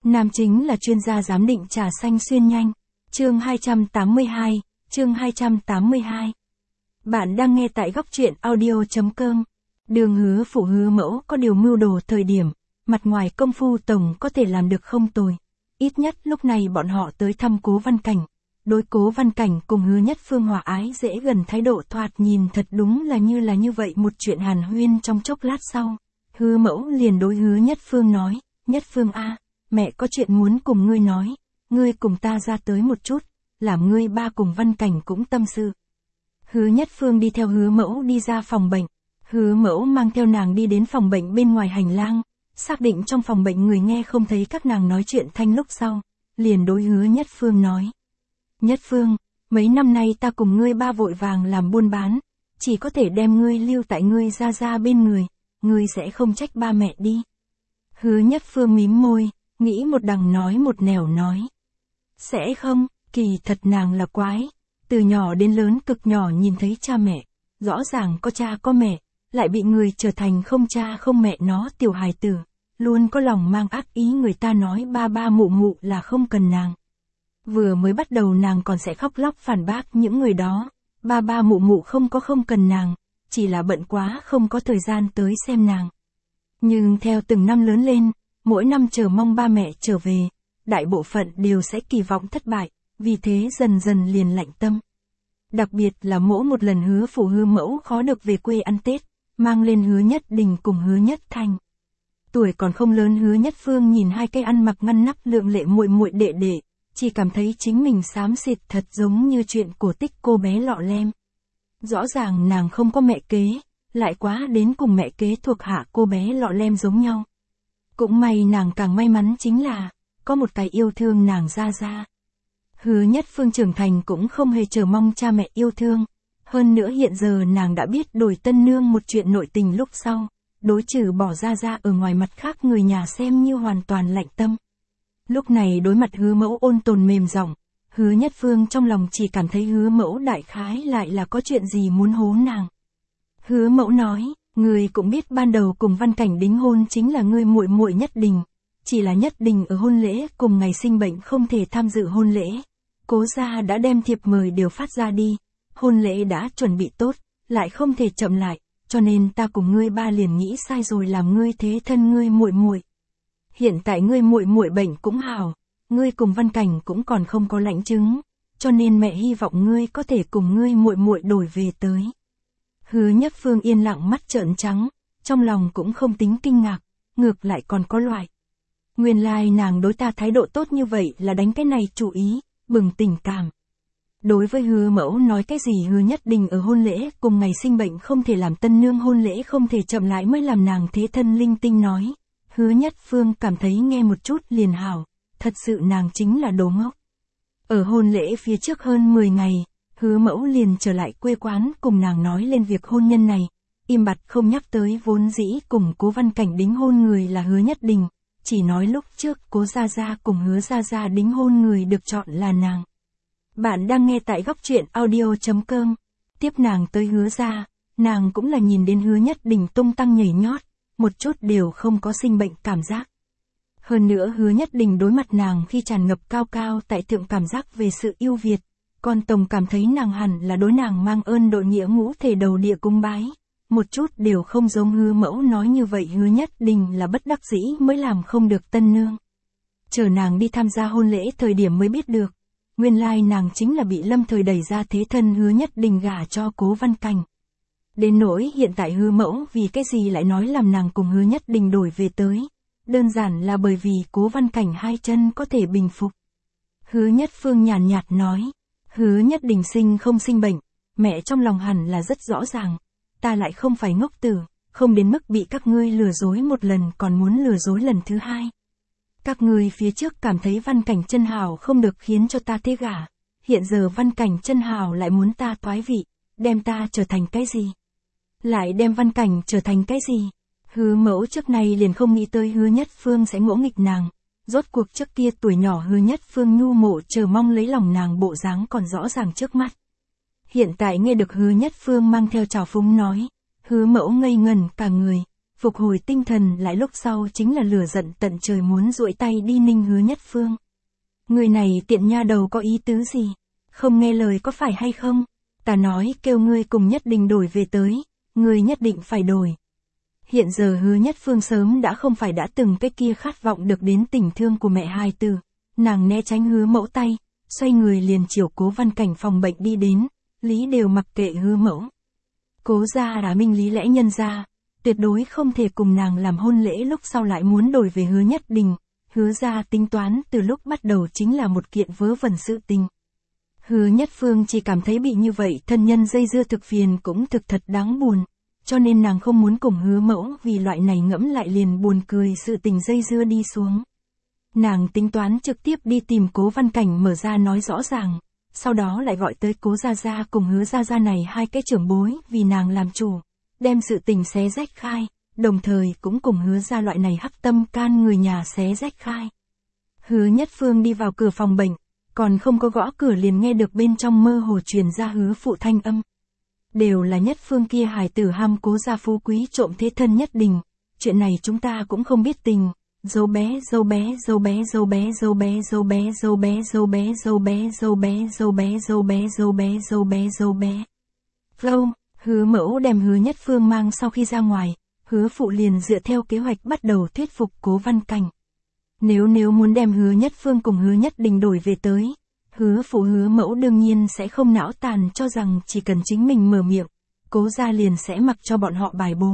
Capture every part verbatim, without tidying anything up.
Nam chính là chuyên gia giám định trà xanh xuyên nhanh. Chương hai trăm tám mươi hai, chương hai trăm tám mươi hai. Bạn đang nghe tại góc truyện audio chấm com. Đường Hứa Phủ Hứa Mẫu có điều mưu đồ thời điểm, mặt ngoài công phu tổng có thể làm được không tồi. Ít nhất lúc này bọn họ tới thăm Cố Văn Cảnh. Đối Cố Văn Cảnh cùng Hứa Nhất Phương hòa ái dễ gần thái độ thoạt nhìn thật đúng là như là như vậy một chuyện hàn huyên trong chốc lát sau. Hứa Mẫu liền đối Hứa Nhất Phương nói, Nhất Phương a, mẹ có chuyện muốn cùng ngươi nói, ngươi cùng ta ra tới một chút, làm ngươi ba cùng Văn Cảnh cũng tâm sự. Hứa Nhất Phương đi theo Hứa Mẫu đi ra phòng bệnh, Hứa Mẫu mang theo nàng đi đến phòng bệnh bên ngoài hành lang, xác định trong phòng bệnh người nghe không thấy các nàng nói chuyện thanh lúc sau, liền đối Hứa Nhất Phương nói. Nhất Phương, mấy năm nay ta cùng ngươi ba vội vàng làm buôn bán, chỉ có thể đem ngươi lưu tại ngươi ra ra bên người, ngươi sẽ không trách ba mẹ đi. Hứa Nhất Phương mím môi, nghĩ một đằng nói một nẻo nói. Sẽ không, kỳ thật nàng là quái, từ nhỏ đến lớn cực nhỏ nhìn thấy cha mẹ, rõ ràng có cha có mẹ, lại bị người trở thành không cha không mẹ nó tiểu hài tử, luôn có lòng mang ác ý người ta nói ba ba mụ mụ là không cần nàng. Vừa mới bắt đầu nàng còn sẽ khóc lóc phản bác những người đó, ba ba mụ mụ không có không cần nàng, chỉ là bận quá không có thời gian tới xem nàng. Nhưng theo từng năm lớn lên, mỗi năm chờ mong ba mẹ trở về, đại bộ phận đều sẽ kỳ vọng thất bại, vì thế dần dần liền lạnh tâm. Đặc biệt là mỗi một lần Hứa Phủ Hứa Mẫu khó được về quê ăn Tết, mang lên Hứa Nhất Đình cùng Hứa Nhất Thành. Tuổi còn không lớn Hứa Nhất Phương nhìn hai cây ăn mặc ngăn nắp lượng lệ muội muội đệ đệ, chỉ cảm thấy chính mình xám xịt thật giống như chuyện cổ tích cô bé lọ lem. Rõ ràng nàng không có mẹ kế, lại quá đến cùng mẹ kế thuộc hạ cô bé lọ lem giống nhau. Cũng may nàng càng may mắn chính là, có một cái yêu thương nàng ra ra. Hứa Nhất Phương trưởng thành cũng không hề chờ mong cha mẹ yêu thương. Hơn nữa hiện giờ nàng đã biết đổi tân nương một chuyện nội tình lúc sau, đối trừ bỏ ra ra ở ngoài mặt khác người nhà xem như hoàn toàn lạnh tâm. Lúc này đối mặt Hứa Mẫu ôn tồn mềm giọng, Hứa Nhất Phương trong lòng chỉ cảm thấy Hứa Mẫu đại khái lại là có chuyện gì muốn hố nàng. Hứa Mẫu nói, ngươi cũng biết ban đầu cùng Văn Cảnh đính hôn chính là ngươi muội muội Nhất Đình, chỉ là Nhất Đình ở hôn lễ cùng ngày sinh bệnh không thể tham dự hôn lễ. Cố gia đã đem thiệp mời đều phát ra đi, hôn lễ đã chuẩn bị tốt, lại không thể chậm lại, cho nên ta cùng ngươi ba liền nghĩ sai rồi làm ngươi thế thân ngươi muội muội. Hiện tại ngươi muội muội bệnh cũng hảo, ngươi cùng Văn Cảnh cũng còn không có lãnh chứng, cho nên mẹ hy vọng ngươi có thể cùng ngươi muội muội đổi về tới. Hứa Nhất Phương yên lặng mắt trợn trắng, trong lòng cũng không tính kinh ngạc, ngược lại còn có loại. Nguyên lai like nàng đối ta thái độ tốt như vậy là đánh cái này chủ ý, bừng tình cảm. Đối với Hứa Mẫu nói cái gì Hứa Nhất Đình ở hôn lễ cùng ngày sinh bệnh không thể làm tân nương hôn lễ không thể chậm lại mới làm nàng thế thân linh tinh nói. Hứa Nhất Phương cảm thấy nghe một chút liền hảo, thật sự nàng chính là đồ ngốc. Ở hôn lễ phía trước hơn mười ngày, Hứa Mẫu liền trở lại quê quán cùng nàng nói lên việc hôn nhân này, im bặt không nhắc tới vốn dĩ cùng Cố Văn Cảnh đính hôn người là Hứa Nhất Đình, chỉ nói lúc trước Cố Gia Gia cùng Hứa Gia Gia đính hôn người được chọn là nàng. Bạn đang nghe tại góc truyện audio chấm com. Tiếp nàng tới Hứa gia, nàng cũng là nhìn đến Hứa Nhất Đình tung tăng nhảy nhót, một chút đều không có sinh bệnh cảm giác. Hơn nữa Hứa Nhất Đình đối mặt nàng khi tràn ngập cao cao tại thượng cảm giác về sự yêu Việt, còn tổng cảm thấy nàng hẳn là đối nàng mang ơn đội nghĩa ngũ thể đầu địa cung bái, một chút đều không giống Hứa Mẫu nói như vậy Hứa Nhất Đình là bất đắc dĩ mới làm không được tân nương. Chờ nàng đi tham gia hôn lễ thời điểm mới biết được, nguyên lai nàng chính là bị lâm thời đẩy ra thế thân Hứa Nhất Đình gả cho Cố Văn Cảnh. Đến nỗi hiện tại Hứa Mẫu vì cái gì lại nói làm nàng cùng Hứa Nhất Đình đổi về tới, đơn giản là bởi vì Cố Văn Cảnh hai chân có thể bình phục. Hứa Nhất Phương nhàn nhạt nói, Hứa Nhất Đình sinh không sinh bệnh, mẹ trong lòng hẳn là rất rõ ràng, ta lại không phải ngốc tử, không đến mức bị các ngươi lừa dối một lần còn muốn lừa dối lần thứ hai. Các ngươi phía trước cảm thấy Văn Cảnh chân hào không được khiến cho ta thế gả, hiện giờ Văn Cảnh chân hào lại muốn ta thoái vị, đem ta trở thành cái gì? Lại đem Văn Cảnh trở thành cái gì? Hứa Mẫu trước này liền không nghĩ tới Hứa Nhất Phương sẽ ngỗ nghịch nàng, rốt cuộc trước kia tuổi nhỏ Hứa Nhất Phương nhu mộ chờ mong lấy lòng nàng bộ dáng còn rõ ràng trước mắt. Hiện tại nghe được Hứa Nhất Phương mang theo trào phúng nói, Hứa Mẫu ngây ngẩn cả người, phục hồi tinh thần lại lúc sau chính là lửa giận tận trời muốn duỗi tay đi ninh Hứa Nhất Phương. Người này tiện nha đầu có ý tứ gì? Không nghe lời có phải hay không? Ta nói kêu ngươi cùng Nhất Đình đổi về tới, ngươi nhất định phải đổi. Hiện giờ Hứa Nhất Phương sớm đã không phải đã từng cái kia khát vọng được đến tình thương của mẹ hài tử. Nàng né tránh Hứa Mẫu tay, xoay người liền chiều Cố Văn Cảnh phòng bệnh đi đến, lý đều mặc kệ Hứa Mẫu. Cố gia đã minh lý lẽ nhân gia, tuyệt đối không thể cùng nàng làm hôn lễ lúc sau lại muốn đổi về Hứa Nhất Đình. Hứa gia tính toán từ lúc bắt đầu chính là một kiện vớ vẩn sự tình. Hứa Nhất Phương chỉ cảm thấy bị như vậy thân nhân dây dưa thực phiền cũng thực thật đáng buồn, cho nên nàng không muốn cùng Hứa Mẫu vì loại này ngẫm lại liền buồn cười sự tình dây dưa đi xuống. Nàng tính toán trực tiếp đi tìm Cố Văn Cảnh mở ra nói rõ ràng, sau đó lại gọi tới Cố Gia Gia cùng Hứa Gia Gia này hai cái trưởng bối vì nàng làm chủ, đem sự tình xé rách khai, đồng thời cũng cùng Hứa Gia loại này hắc tâm can người nhà xé rách khai. Hứa Nhất Phương đi vào cửa phòng bệnh, còn không có gõ cửa liền nghe được bên trong mơ hồ truyền ra Hứa phụ thanh âm. Đều là Nhất Phương kia hài tử ham Cố gia phú quý trộm thế thân Nhất Đình, chuyện này chúng ta cũng không biết tình. Dâu bé, dâu bé, dâu bé, dâu bé, dâu bé, dâu bé, dâu bé, dâu bé, dâu bé, dâu bé, dâu bé, dâu bé, dâu bé, dâu bé, dâu bé. Vâng, Hứa Mẫu đem Hứa Nhất Phương mang sau khi ra ngoài, Hứa phụ liền dựa theo kế hoạch bắt đầu thuyết phục Cố Văn Cảnh. Nếu nếu muốn đem Hứa Nhất Phương cùng Hứa Nhất Đình đổi về tới, Hứa phụ Hứa Mẫu đương nhiên sẽ không não tàn cho rằng chỉ cần chính mình mở miệng, Cố gia liền sẽ mặc cho bọn họ bài bố.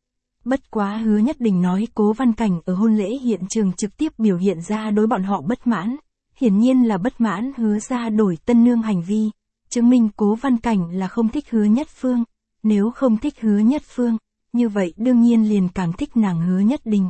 Bất quá Hứa Nhất Đình nói Cố Văn Cảnh ở hôn lễ hiện trường trực tiếp biểu hiện ra đối bọn họ bất mãn, hiển nhiên là bất mãn Hứa gia đổi tân nương hành vi, chứng minh Cố Văn Cảnh là không thích Hứa Nhất Phương, nếu không thích Hứa Nhất Phương, như vậy đương nhiên liền càng thích nàng Hứa Nhất Đình.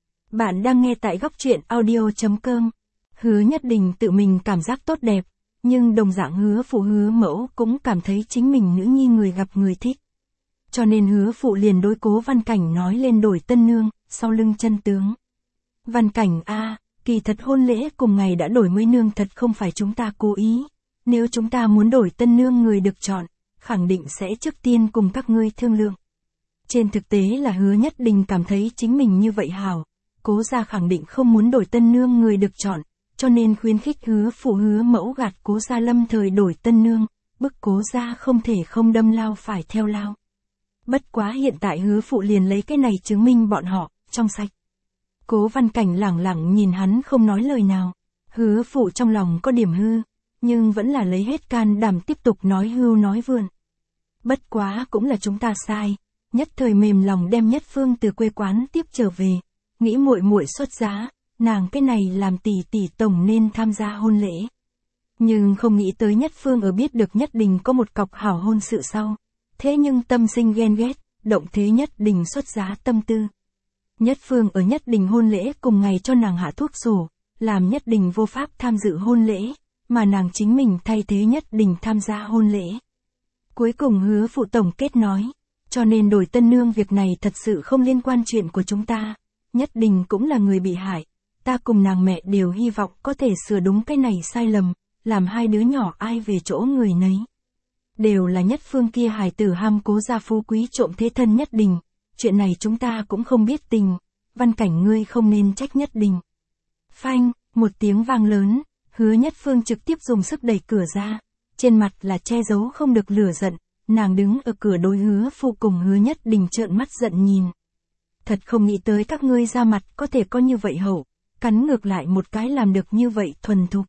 Bạn đang nghe tại góc truyện audio chấm com. Hứa Nhất Đình tự mình cảm giác tốt đẹp, nhưng đồng dạng Hứa phụ Hứa Mẫu cũng cảm thấy chính mình nữ nhi người gặp người thích. Cho nên Hứa phụ liền đối Cố Văn Cảnh nói lên đổi tân nương, sau lưng chân tướng. Văn Cảnh a, kỳ thật hôn lễ cùng ngày đã đổi mới nương thật không phải chúng ta cố ý. Nếu chúng ta muốn đổi tân nương người được chọn, khẳng định sẽ trước tiên cùng các ngươi thương lượng. Trên thực tế là Hứa Nhất Đình cảm thấy chính mình như vậy hảo, Cố gia khẳng định không muốn đổi tân nương người được chọn, cho nên khuyến khích Hứa phụ Hứa Mẫu gạt Cố gia lâm thời đổi tân nương, bức Cố gia không thể không đâm lao phải theo lao. Bất quá hiện tại Hứa phụ liền lấy cái này chứng minh bọn họ, trong sạch. Cố Văn Cảnh lẳng lặng nhìn hắn không nói lời nào. Hứa phụ trong lòng có điểm hư, nhưng vẫn là lấy hết can đảm tiếp tục nói hưu nói vượn. Bất quá cũng là chúng ta sai, nhất thời mềm lòng đem Nhất Phương từ quê quán tiếp trở về, nghĩ muội muội xuất giá, nàng cái này làm tỷ tỷ tổng nên tham gia hôn lễ. Nhưng không nghĩ tới Nhất Phương ở biết được Nhất Đình có một cọc hảo hôn sự sau. Thế nhưng tâm sinh ghen ghét, động thế Nhất Đình xuất giá tâm tư. Nhất Phương ở Nhất Đình hôn lễ cùng ngày cho nàng hạ thuốc sổ, làm Nhất Đình vô pháp tham dự hôn lễ, mà nàng chính mình thay thế Nhất Đình tham gia hôn lễ. Cuối cùng Hứa phụ tổng kết nói, cho nên đổi tân nương việc này thật sự không liên quan chuyện của chúng ta. Nhất Đình cũng là người bị hại, ta cùng nàng mẹ đều hy vọng có thể sửa đúng cái này sai lầm, làm hai đứa nhỏ ai về chỗ người nấy. Đều là Nhất Phương kia hài tử ham Cố gia phú quý trộm thế thân Nhất Đình, chuyện này chúng ta cũng không biết tình, Văn Cảnh ngươi không nên trách Nhất Đình. Phanh, một tiếng vang lớn, Hứa Nhất Phương trực tiếp dùng sức đẩy cửa ra, trên mặt là che giấu không được lửa giận, nàng đứng ở cửa đối Hứa phụ cùng Hứa Nhất Đình trợn mắt giận nhìn. Thật không nghĩ tới các ngươi ra mặt có thể có như vậy hậu, cắn ngược lại một cái làm được như vậy thuần thục.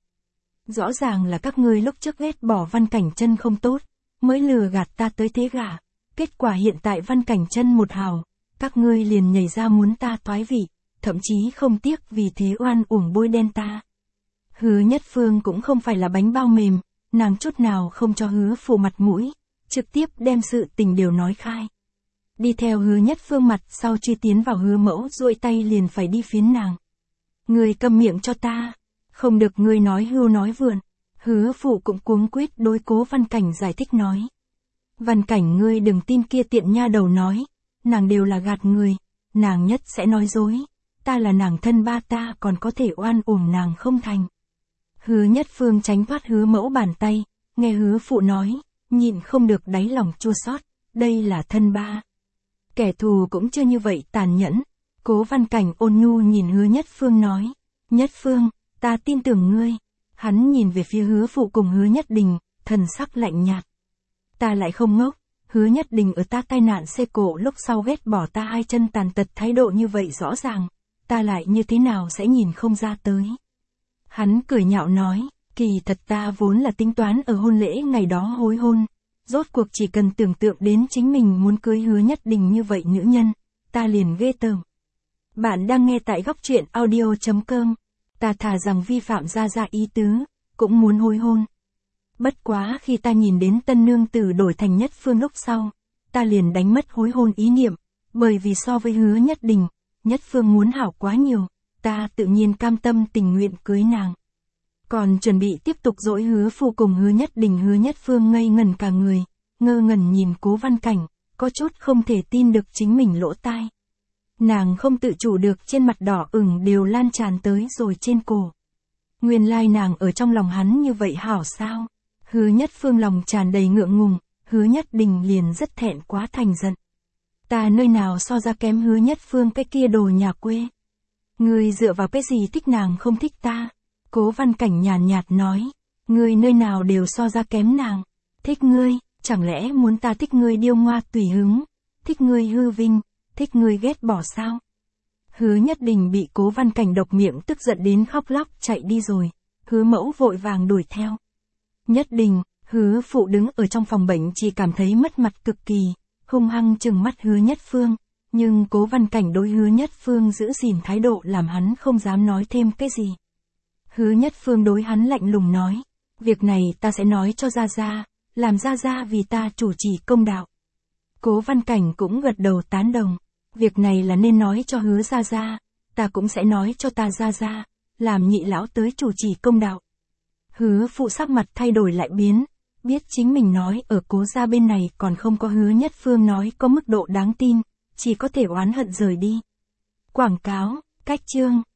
Rõ ràng là các ngươi lúc trước ghét bỏ Văn Cảnh chân không tốt, mới lừa gạt ta tới thế gả, kết quả hiện tại Văn Cảnh chân một hào, các ngươi liền nhảy ra muốn ta toái vị, thậm chí không tiếc vì thế oan uổng bôi đen ta. Hứa Nhất Phương cũng không phải là bánh bao mềm, nàng chút nào không cho Hứa phụ mặt mũi, trực tiếp đem sự tình đều nói khai. Đi theo Hứa Nhất Phương mặt sau truy tiến vào Hứa Mẫu duỗi tay liền phải đi phiến nàng. Ngươi câm miệng cho ta, không được ngươi nói hưu nói vượn. Hứa phụ cũng cuống quýt đối Cố Văn Cảnh giải thích nói. Văn Cảnh ngươi đừng tin kia tiện nha đầu nói, nàng đều là gạt người, nàng nhất sẽ nói dối, ta là nàng thân ba ta còn có thể oan uổng nàng không thành. Hứa Nhất Phương tránh thoát Hứa Mẫu bàn tay, nghe Hứa phụ nói, nhịn không được đáy lòng chua xót, đây là thân ba. Kẻ thù cũng chưa như vậy tàn nhẫn. Cố Văn Cảnh ôn nhu nhìn Hứa Nhất Phương nói. Nhất Phương, ta tin tưởng ngươi. Hắn nhìn về phía Hứa Phụ cùng Hứa Nhất Đình, thần sắc lạnh nhạt. Ta lại không ngốc. Hứa Nhất Đình ở ta tai nạn xe cộ lúc sau ghét bỏ ta hai chân tàn tật, thái độ như vậy rõ ràng. Ta lại như thế nào sẽ nhìn không ra tới. Hắn cười nhạo nói. Kỳ thật ta vốn là tính toán ở hôn lễ ngày đó hối hôn. Rốt cuộc chỉ cần tưởng tượng đến chính mình muốn cưới Hứa Nhất Đình như vậy nữ nhân, ta liền ghê tởm. Bạn đang nghe tại góc truyện audio chấm com. Ta thà rằng vi phạm Gia Gia ý tứ, cũng muốn hối hôn. Bất quá khi ta nhìn đến tân nương tử đổi thành Nhất Phương lúc sau, ta liền đánh mất hối hôn ý niệm, bởi vì so với Hứa Nhất Đình, Nhất Phương muốn hảo quá nhiều, ta tự nhiên cam tâm tình nguyện cưới nàng. Còn chuẩn bị tiếp tục dỗi Hứa Phụ cùng Hứa Nhất Đình. Hứa Nhất Phương ngây ngẩn cả người, ngơ ngẩn nhìn Cố Văn Cảnh, có chút không thể tin được chính mình lỗ tai. Nàng không tự chủ được, trên mặt đỏ ửng đều lan tràn tới rồi trên cổ. Nguyên lai nàng ở trong lòng hắn như vậy hảo sao? Hứa Nhất Phương lòng tràn đầy ngượng ngùng, Hứa Nhất Đình liền rất thẹn quá thành giận. Ta nơi nào so ra kém Hứa Nhất Phương cái kia đồ nhà quê? Ngươi dựa vào cái gì thích nàng không thích ta? Cố Văn Cảnh nhàn nhạt nói, ngươi nơi nào đều so ra kém nàng. Thích ngươi, chẳng lẽ muốn ta thích ngươi điêu ngoa tùy hứng, thích ngươi hư vinh, thích ngươi ghét bỏ sao? Hứa Nhất Đình bị Cố Văn Cảnh độc miệng tức giận đến khóc lóc chạy đi rồi. Hứa Mẫu vội vàng đuổi theo. Nhất Đình, Hứa Phụ đứng ở trong phòng bệnh chỉ cảm thấy mất mặt cực kỳ, hung hăng trừng mắt Hứa Nhất Phương, nhưng Cố Văn Cảnh đối Hứa Nhất Phương giữ gìn thái độ làm hắn không dám nói thêm cái gì. Hứa Nhất Phương đối hắn lạnh lùng nói, việc này ta sẽ nói cho Gia Gia, làm Gia Gia vì ta chủ trì công đạo. Cố Văn Cảnh cũng gật đầu tán đồng, việc này là nên nói cho Hứa Gia Gia, ta cũng sẽ nói cho ta Gia Gia, làm nhị lão tới chủ trì công đạo. Hứa Phụ sắc mặt thay đổi lại biến, biết chính mình nói ở Cố gia bên này còn không có Hứa Nhất Phương nói có mức độ đáng tin, chỉ có thể oán hận rời đi. Quảng cáo, cách chương.